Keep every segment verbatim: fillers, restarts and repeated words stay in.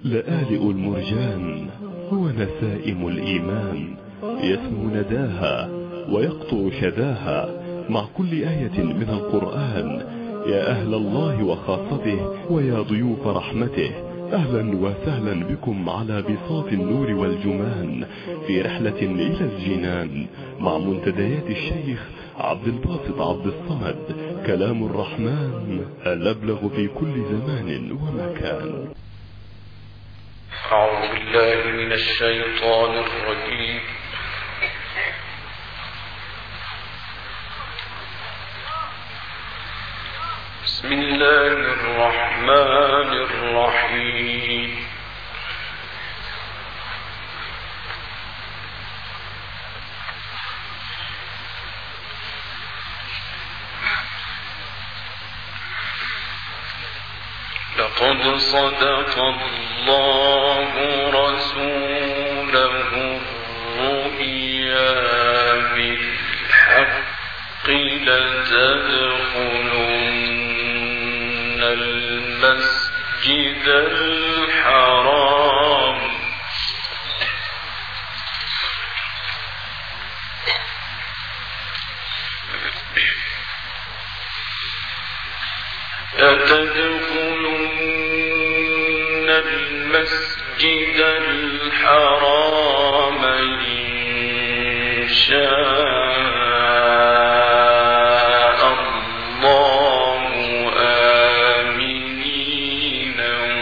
لآلئ المرجان هو نسائم الإيمان، يسمو نداها ويقطع شذاها مع كل آية من القرآن. يا أهل الله وخاصته ويا ضيوف رحمته، أهلا وسهلا بكم على بساط النور والجمان في رحلة إلى الجنان مع منتديات الشيخ عبد الباسط عبد الصمد. كلام الرحمن الأبلغ في كل زمان ومكان. أعوذ بالله من الشيطان الرجيم. بسم الله الرحمن الرحيم. لقد صدق الله رسوله الرؤيا بالحق لتدخلن المسجد الحرام لتدخلن المسجد الحرام إن شاء الله آمنين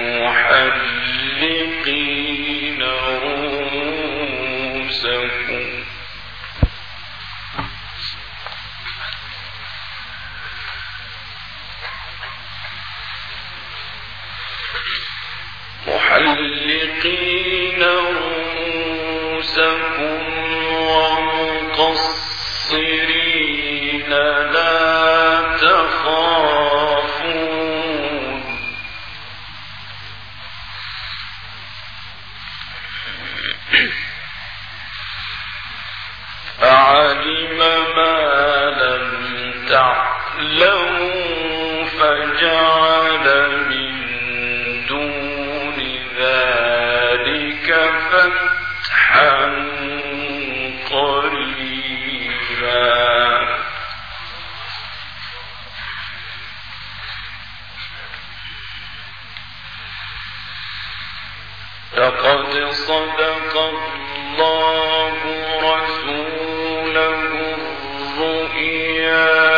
محلقين رؤوسكم محلقين رؤوسكم ومقصرين لا تخافون فعلم ما لم تعلموا فجعل من دون ذلك فتحا قريبا. لقد صدق الله رسوله الرؤيا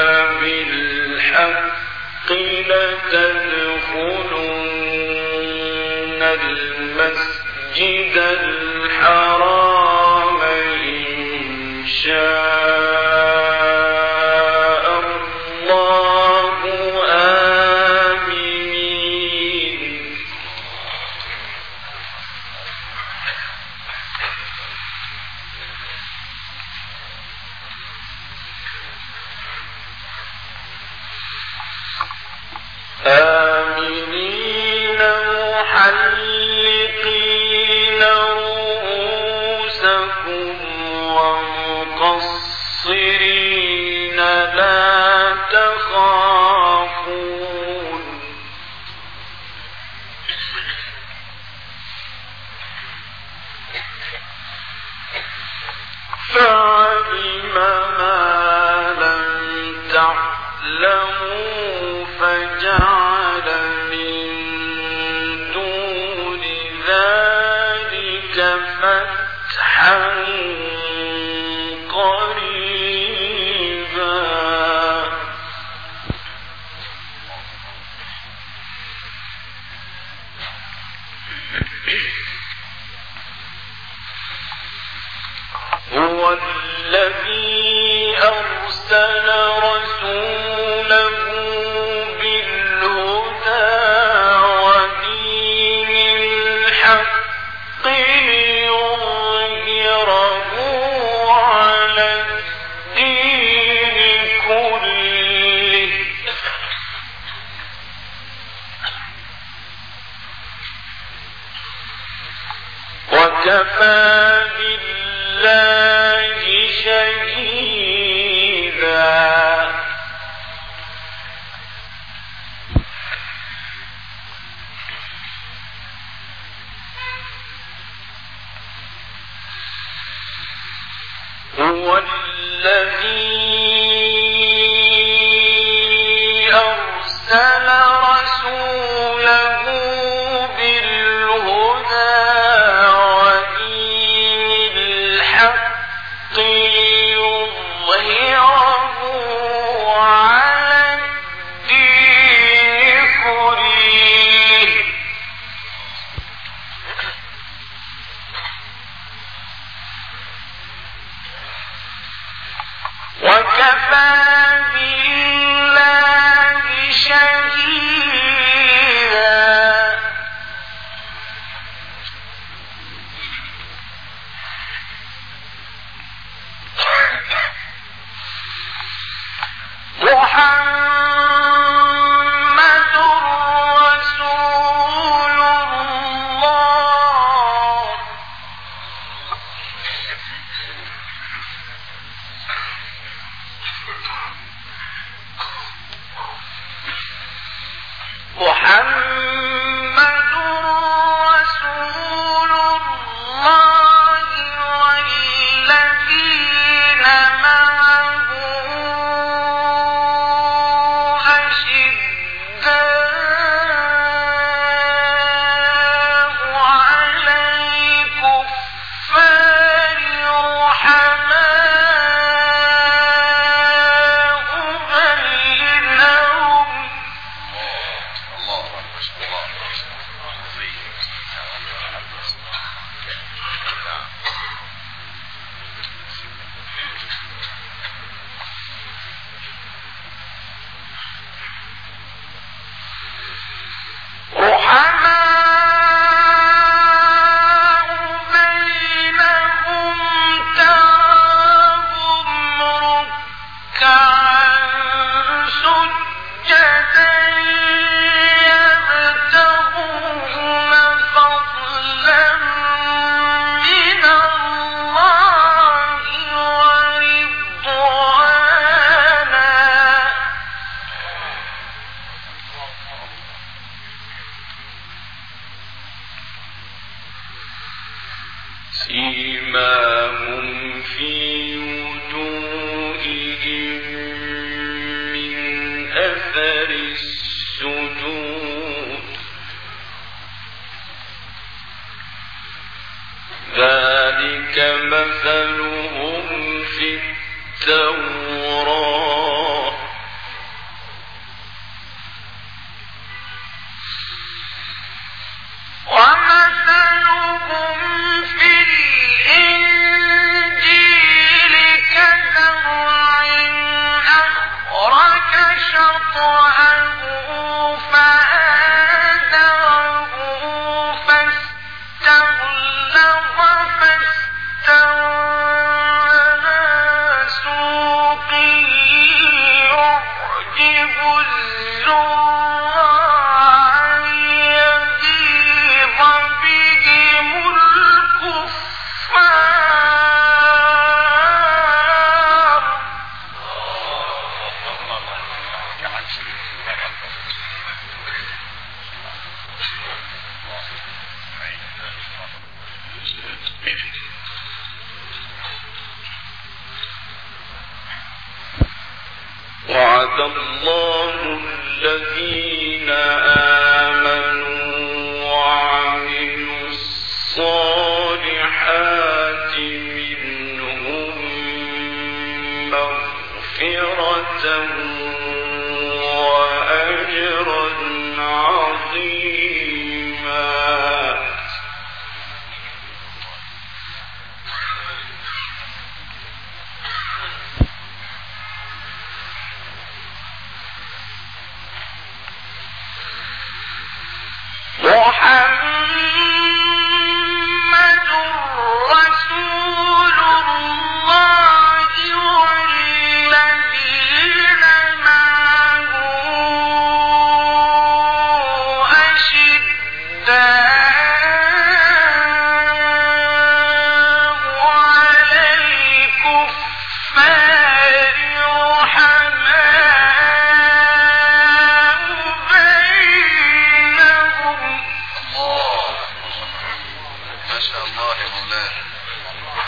بالحق لتدخلن المسجد الحرام إن شاء الله آمنين آمنين محلقين رؤوسكم ومقصرين لا تخافون فعلم ما لم تعلموا فجعل من دون ذلك فتحا قريبا. هو الذي أرسل رسوله بالهدى ودين الحق ليظهره على الدين كله وكفى بالله شهيدا. وعد الله الذين آمنوا وعملوا الصالحات منهم مغفرة وأجرا عظيما. محمد رسول الله والذين معه أشداء على الكفار رحماء بينهم. ما شاء الله يا مولانا.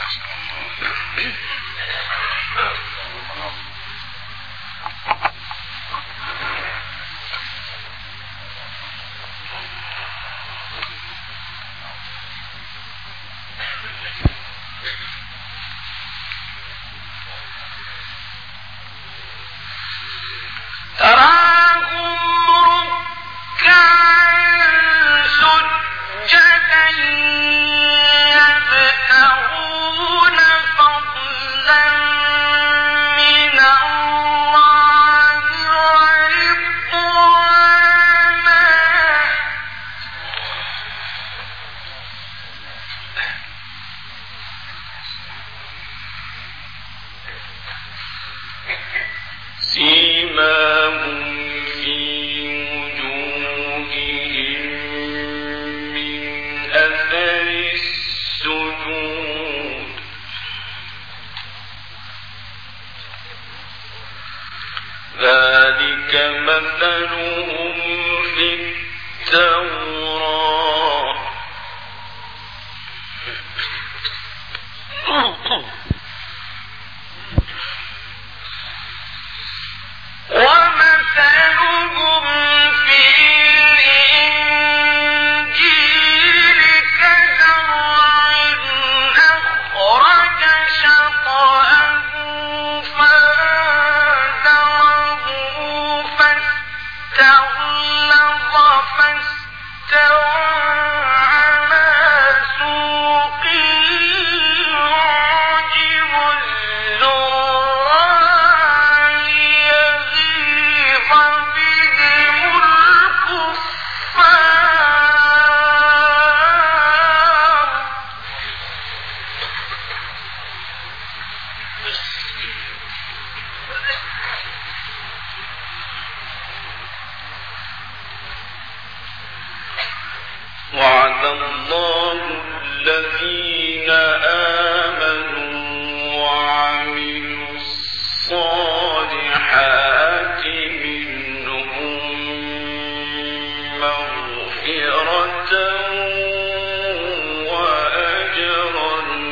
وعد الله الذين آمنوا وعملوا الصالحات منهم مغفرة وأجرا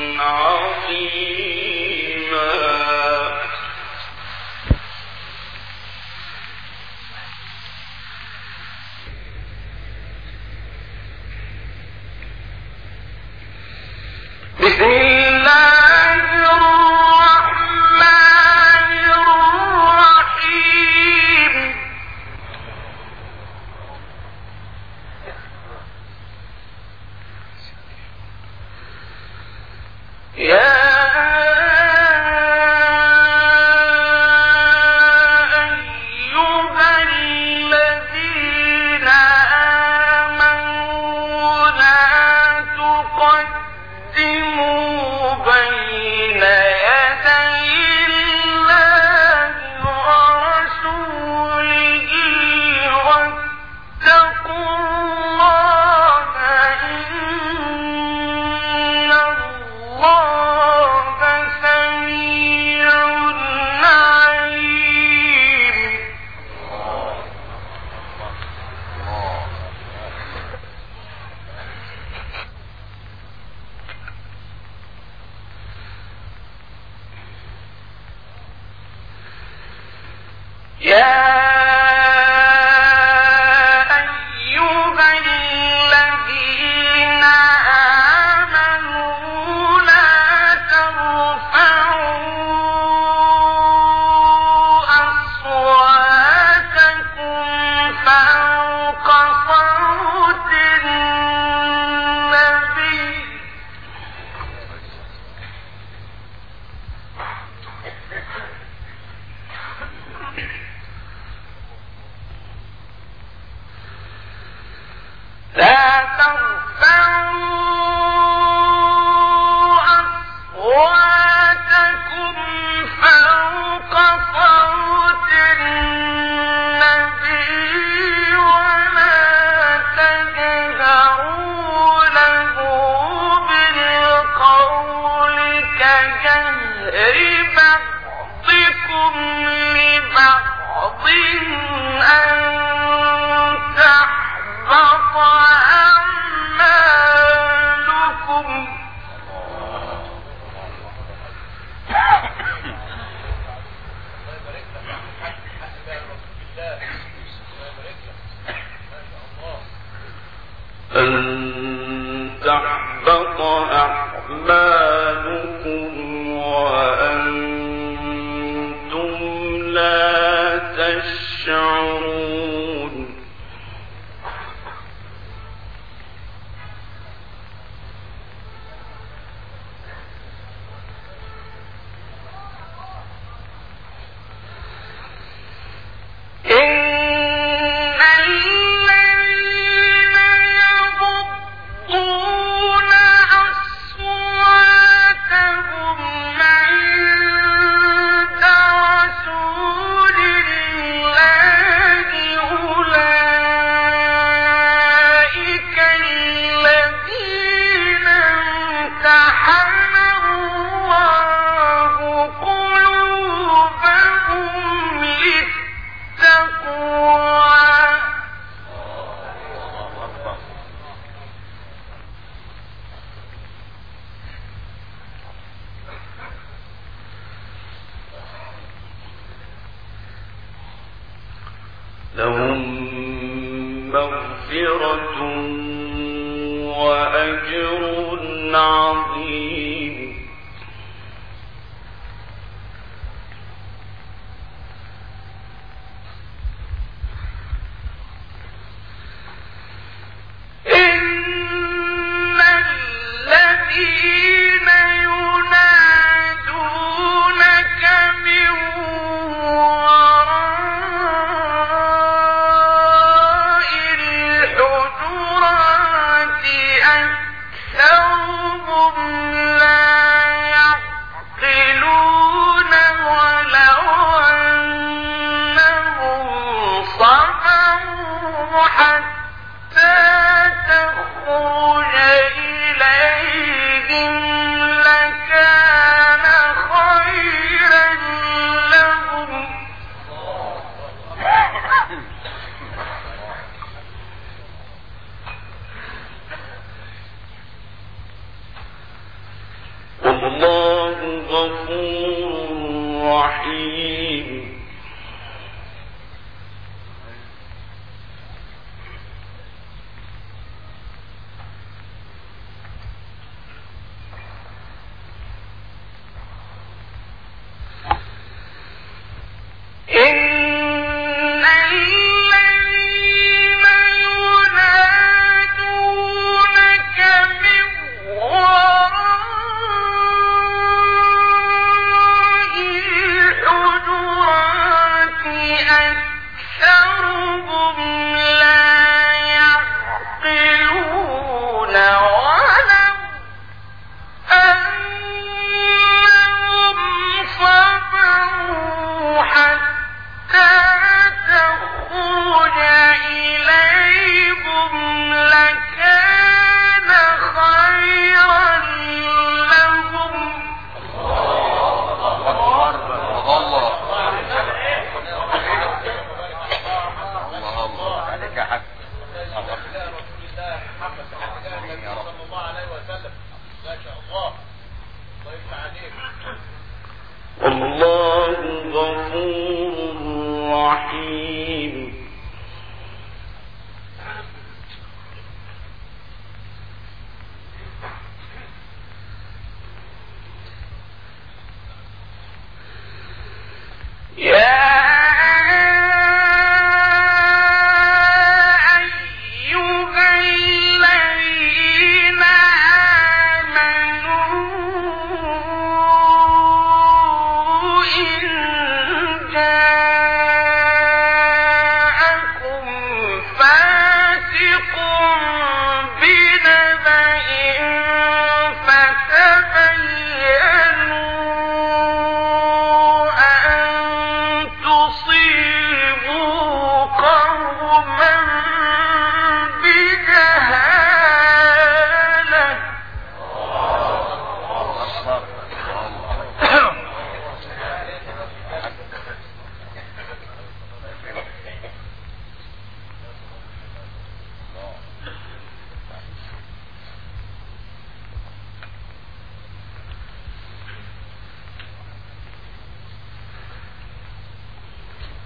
عظيما. بسم الله الرحمن الرحيم. يا تحبط أعمالكم وأنتم لا تشعرون لهم مغفرة وأجر عظيم إن الذين ينادونك من والله غفور رحيم والله غفور رحيم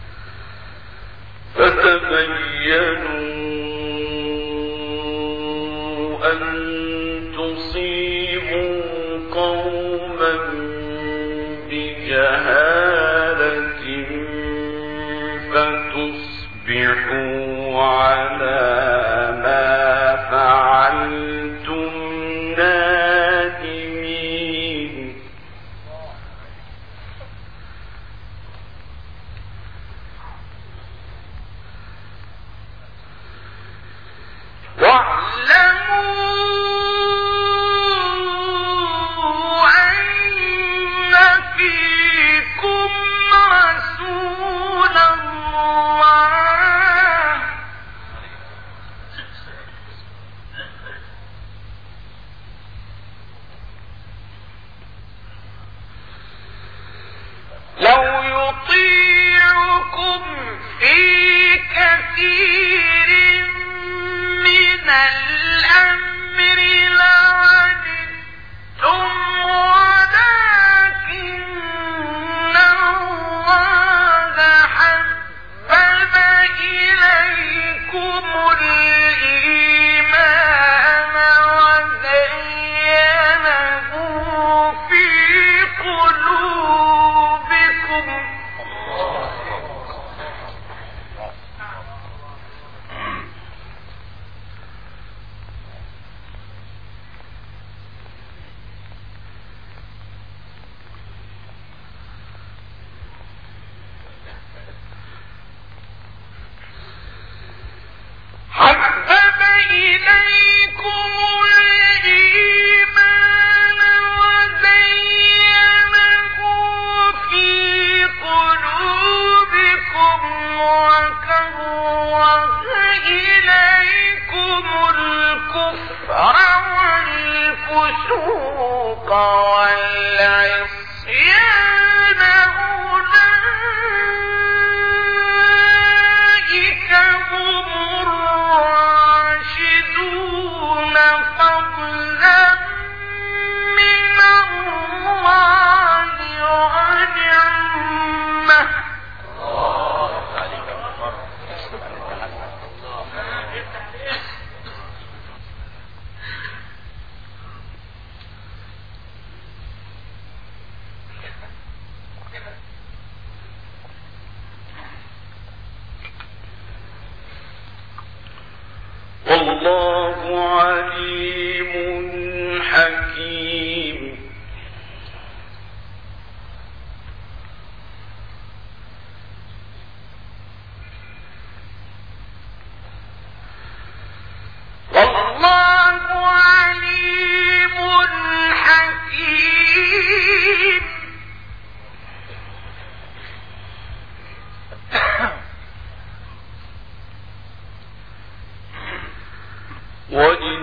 فتبينوا أن تصيبوا قوما بجهالة فتصبحوا على ما فعلتم نادمين. واعلموا أن فيكم رسول الله لو يطيعكم في كثير من الأمر لعنتم ولكن الله حبب إليكم الإيمان وزينه في قلوبكم حبب إليكم الإيمان وزينه في قلوبكم وكره إليكم الكفر والفسوق والعصيان أولئك هم الراشدون فضلا من الله ونعمه. والله عليم حكيم. والله عليم حكيم. وإن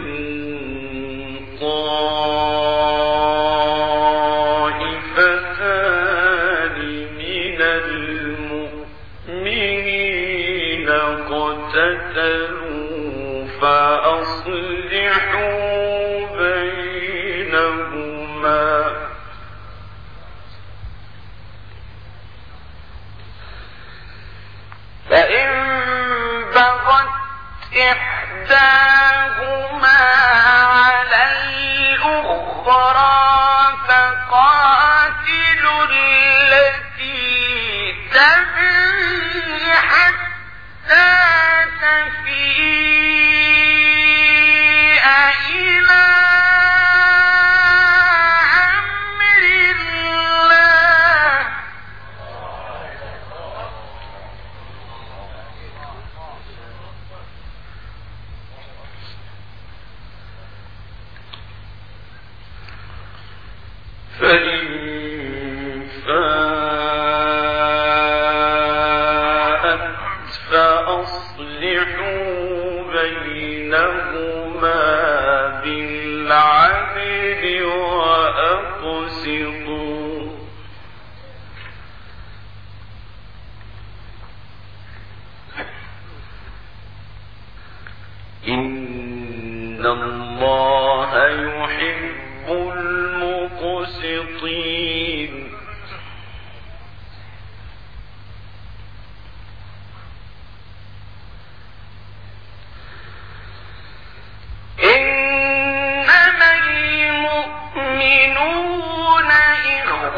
طائفتان من المؤمنين اقتتلوا فأصلحوا بينهما فإن بغت إحداهما على الأخرى فقاتلوا التي تبغي حتى تفيء إلى أمر الله فإن فاءت فأصلحوا بينهما بالعدل وأقسطوا إن الله يحب المقسطين. إن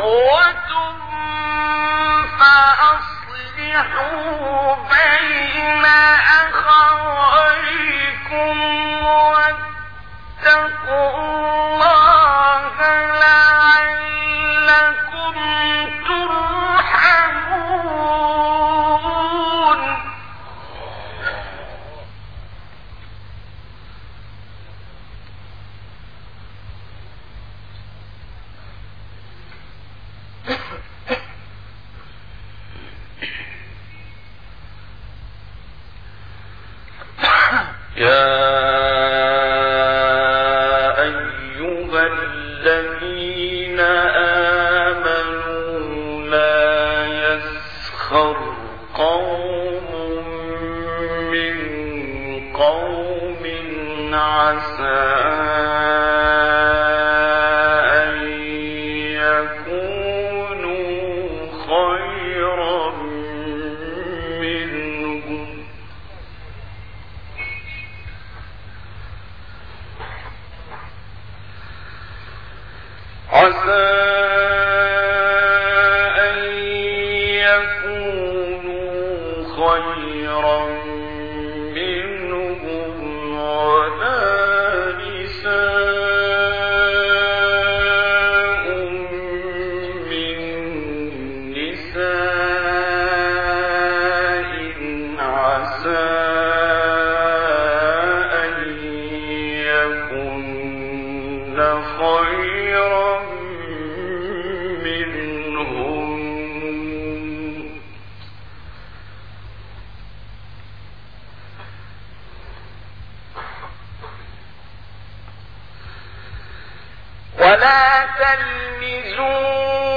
ولا تلمزوا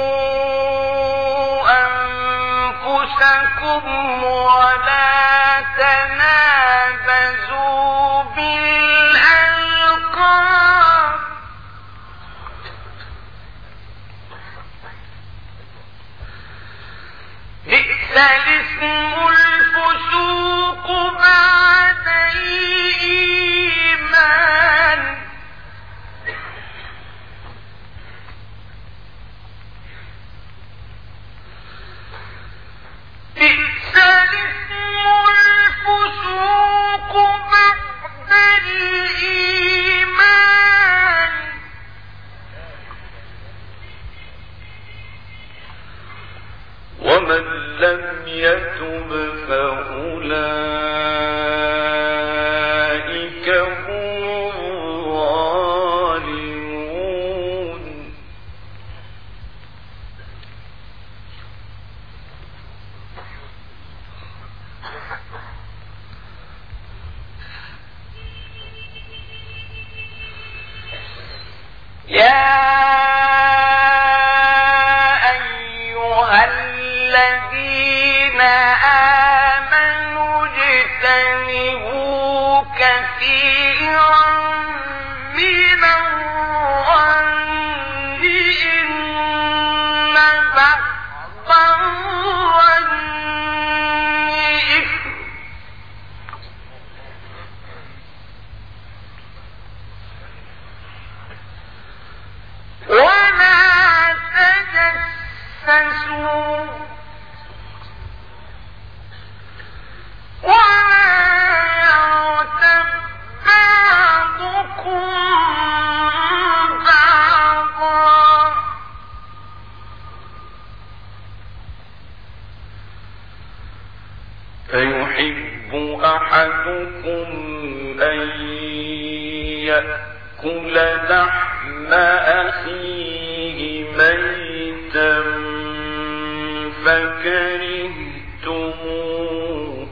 أنفسكم ولا تنابزوا بالألقاب بئس الاسم الفسوق بعد الإيمان بئس الاسم الفسوق بعد الإيمان ومن لم يتب فأولئك هم الظالمون يا أيها الذين آمنوا اجتنبوا كثيرا من الظن إن بعض الظن إثم ولا تجسسوا ولا يغتب بعضكم بعضا أيحب أحدكم أن يأكل لحم أخيه ميتا فكرهتموه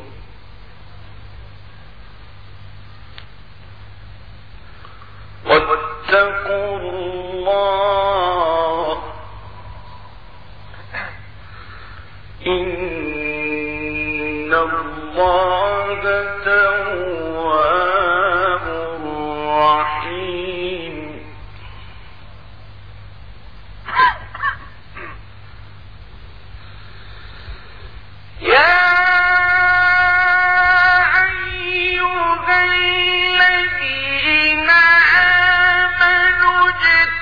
واتقوا الله إن الله تواب رحيم يا أيها الذين آمنوا اجتنبوا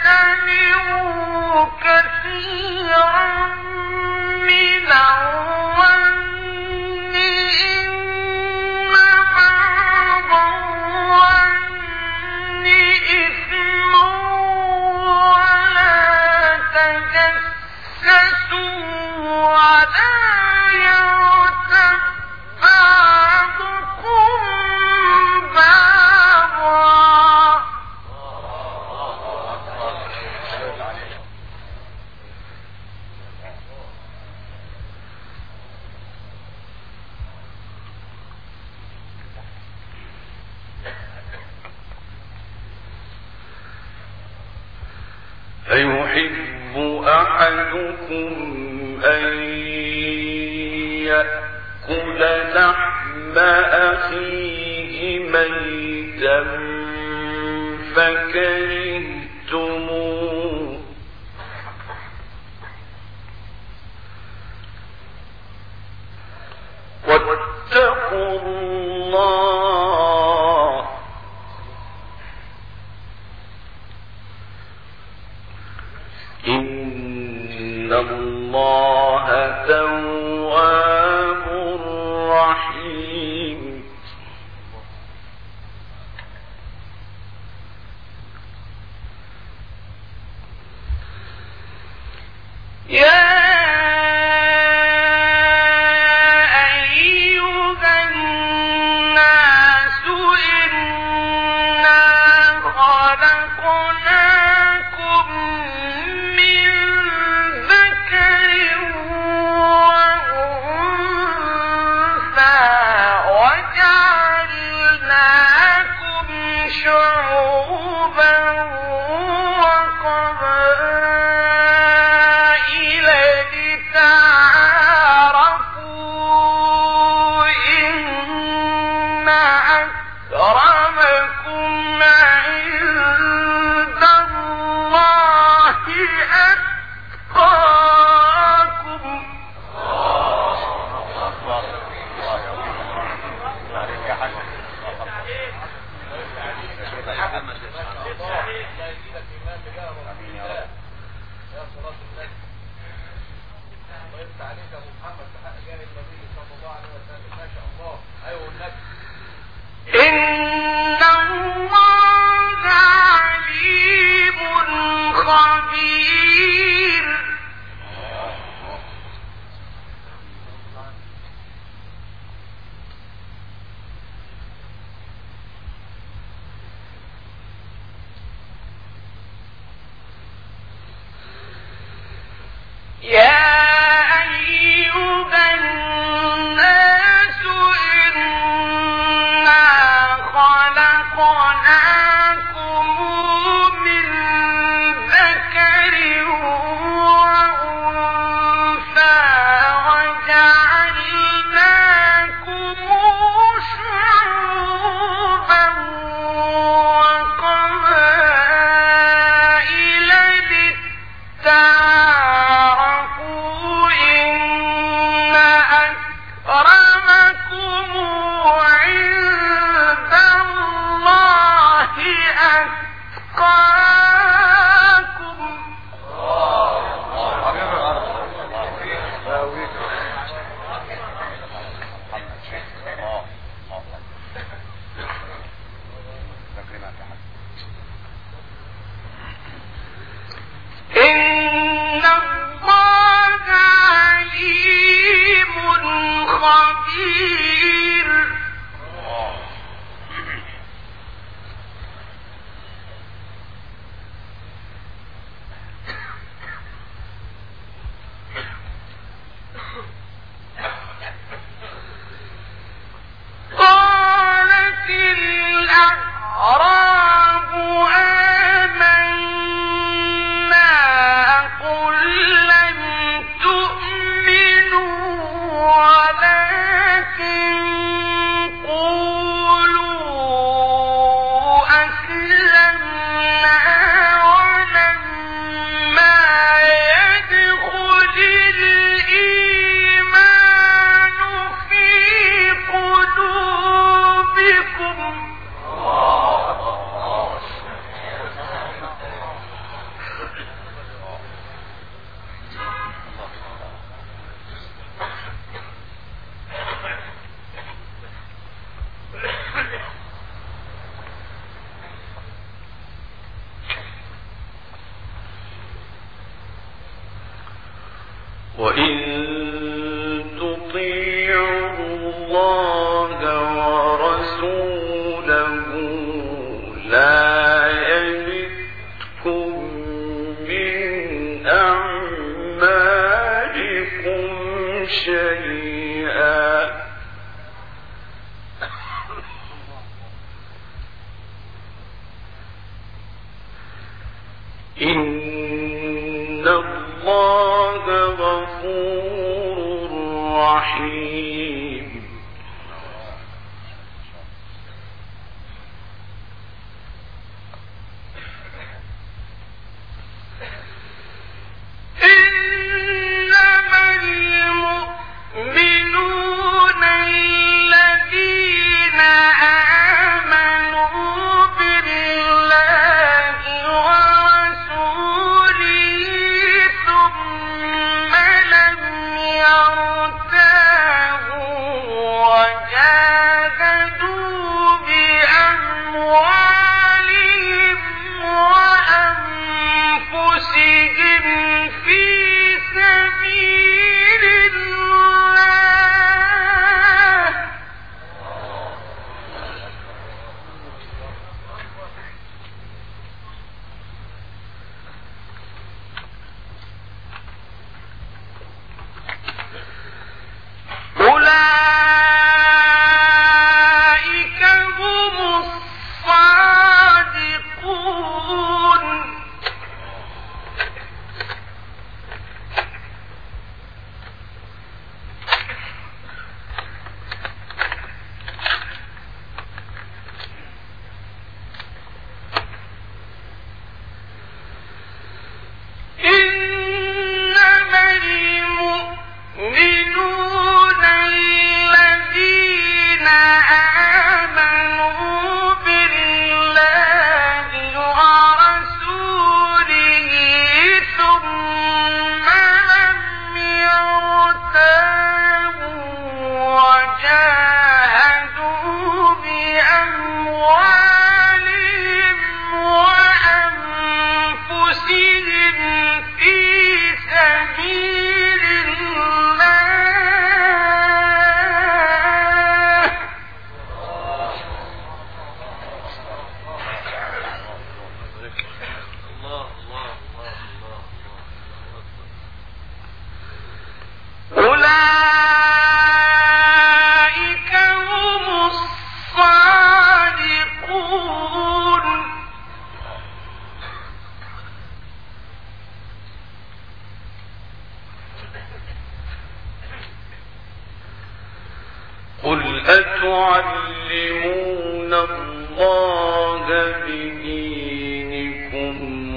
أيحب أحدكم أن يأكل لحم أخيه ميتا فكرهتموه واتقوا الله إن الله تواب رحيم. يا وإن تطيعوا الله ورسوله لا يلدكم من أعمالكم شيئا إن الله غفور رحيم. إنما المؤمنون الذين آمنوا بالله ورسوله ثم لم يرتابوا وجاهدوا بأموالهم وأنفسهم في سبيل الله أولئك هم الصادقون. إنما المؤمنون الذين آمنوا بالله ورسوله ثم لم يرتابوا وجاهدوا بأموالهم وأنفسهم في سبيل الله أولئك هم الصادقون. قل أتعلمون الله بدينكم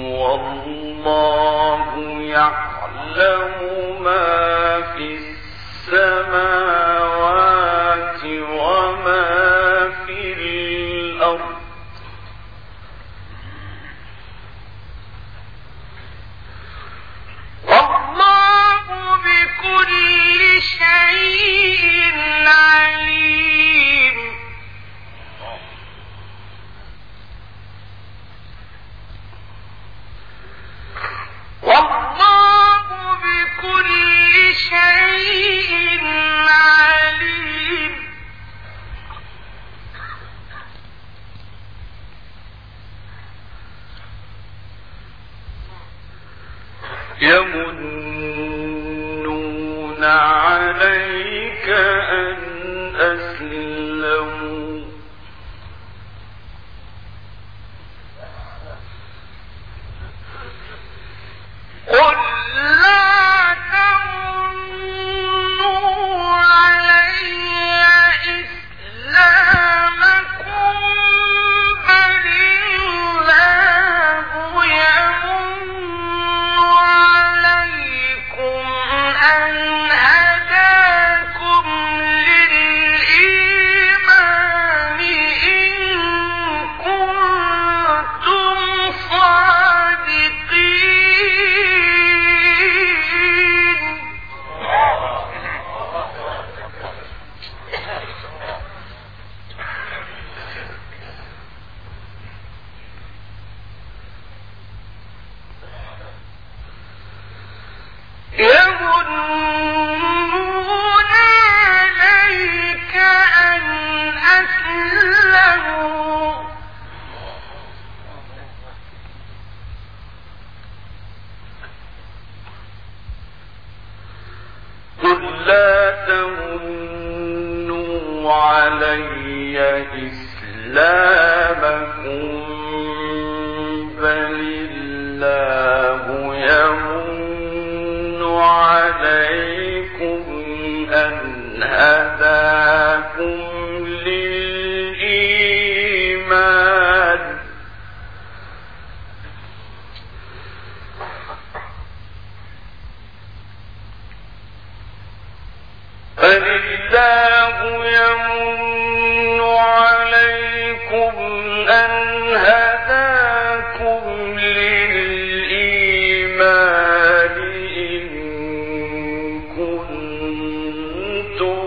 والله يعلم ما في السماوات وما في الأرض والله بكل شيء عليم. والله بكل شيء عليم. يمنون عليك أن أسلموا قل لا تمنوا علي إسلامكم بل الله يمن عليكم أن هداكم للإيمان إن كنتم صادقين. يمنون عليك أن أسلموا قل لا تمنوا علي إسلامكم بل الله يمن بل الله يمن عليكم أن هداكم للإيمان إن كنتم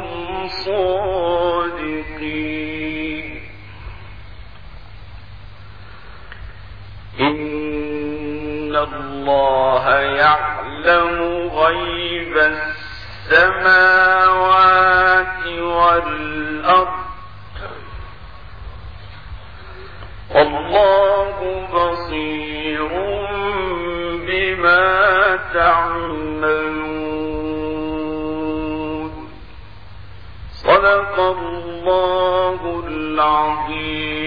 صادقين إن الله يعلم غيب السماوات والأرض والله بصير بما تعملون صدق الله العظيم.